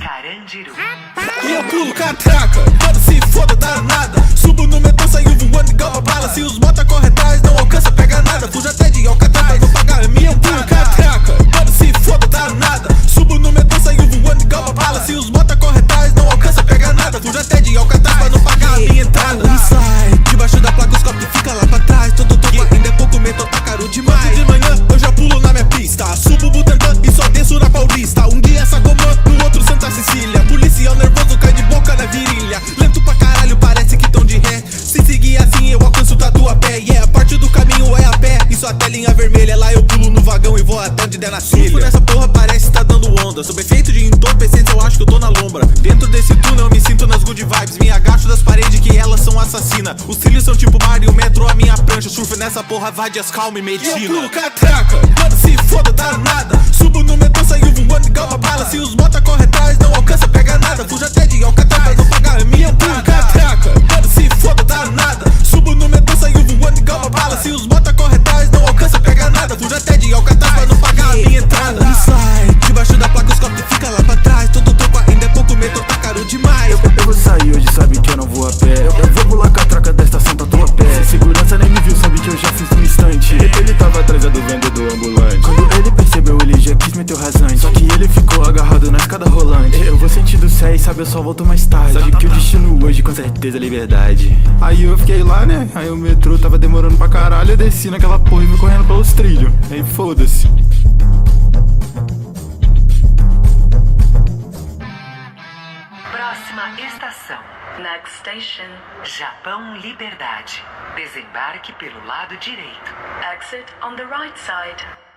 Carandiru. E eu pulo catraca, mano, se foda, dá nada. Subo no metrô, saio voando igual uma bala. Se os mota corre atrás, não alcança, pega nada. Fujo até de Alcatraz pra não pagar a minha. Eu pulo catraca, mano, se foda, dá nada. Subo no metrô, saio voando igual uma bala. Se os mota corre atrás, não alcança, pega nada. Fujo até de Alcatraz pra não pagar a minha entrada. Slide, debaixo da placa os copos fica lá pra trás. Todo topo ainda é pouco, metrô tá caro demais. De manhã eu já pulo na minha pista. Subo o Butantã e só desço na Paulista. Um dia Sacomã, no outro Santa Cecília. Policial nervoso cai de boca na virilha. Lento pra caralho, parece que tão de ré. Se seguir assim eu alcanço o Tatuapé. E a parte do caminho é a pé. E só até linha vermelha, lá eu pulo no vagão e vou até onde der na cilha. Por essa porra parece tá dando onda. Sob efeito de entorpecentes eu acho que eu tô na lombra. Dentro desse túnel eu me sinto nas good vibes. Me agacho das paredes que elas são assassinas. Os trilhos são tipo mar e o metrô a minha prancha. Surfo nessa porra, várias calma e medicina. E eu pulo catraca, mano, se foda, dá nada. Subo no metrô, saio voando igual uma bala. Se os mota corre atrás, não alcança, pega nada. Fujo até de Alcatraz pra não pagar a minha. Eu pulo catraca, mano, se foda, dá nada. Subo no metrô, saio voando igual uma bala. Se os mota corre atrás, não alcança, pega nada. Fujo até de Alcatraz pra não pagar a minha entrada. Slide, debaixo da placa os copos fica lá pra trás. Todo troco ainda é pouco, metrô tá caro demais. Eu vou sair hoje, sabe que eu não vou a pé. Eu vou pular catraca da estação Tatuapé. Segurança nem me viu, sabe que eu já fiz no instante. Ele tava atrás do vendedor ambulante. Quando ele percebeu, ele já quis meter o rasante. Só que ele ficou agarrado na escada rolante. Eu vou sentindo sé e sabe, eu só volto mais tarde. Sabe que o destino hoje com certeza é liberdade. Aí eu fiquei lá, né, aí o metrô tava demorando pra caralho. Eu desci naquela porra e fui correndo pelos trilhos. Aí foda-se. Próxima estação. Next station, Japão Liberdade. Desembarque pelo lado direito. exit on the right side.